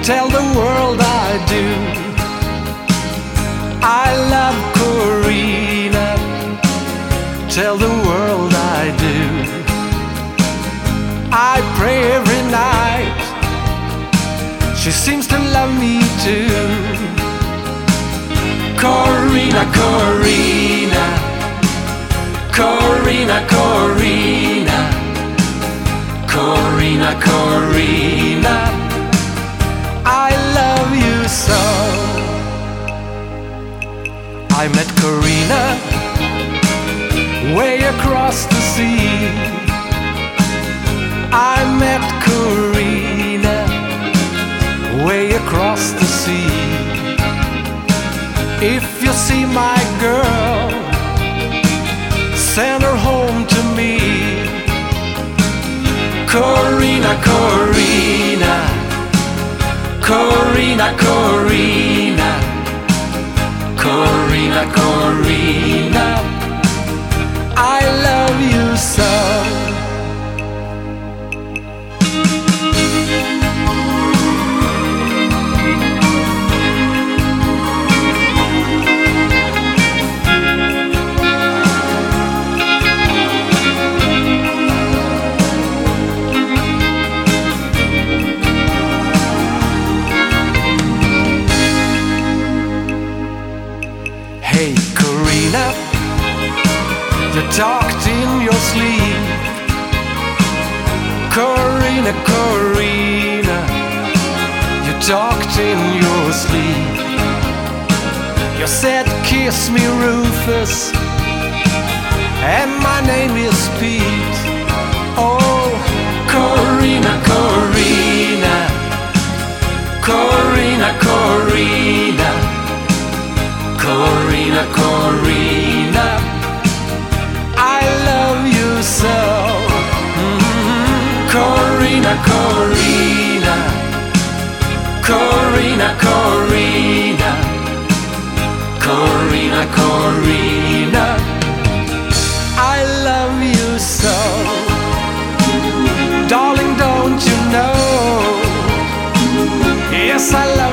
tell the world I do. I love Corina, tell the world I do. I pray every night, she seems to love me too. Corina, Corina, Corina, Corina, Corina, Corina, I love you so. I met Corina way across the sea. I met Corina way across the sea. If you see my girl, send her home to me. Corina, Corina, Corina, Corina, Corina, Corina, I love you so. Hey Corina, you talked in your sleep. Corina, Corina, you talked in your sleep. You said kiss me Rufus, and my name is Pete. Oh Corina, Corina, Corina, Corina, Corina, Corina, I love you so. Corina, Corina, Corina, Corina, Corina, Corina, I love you so. Darling, don't you know? Yes, I love you.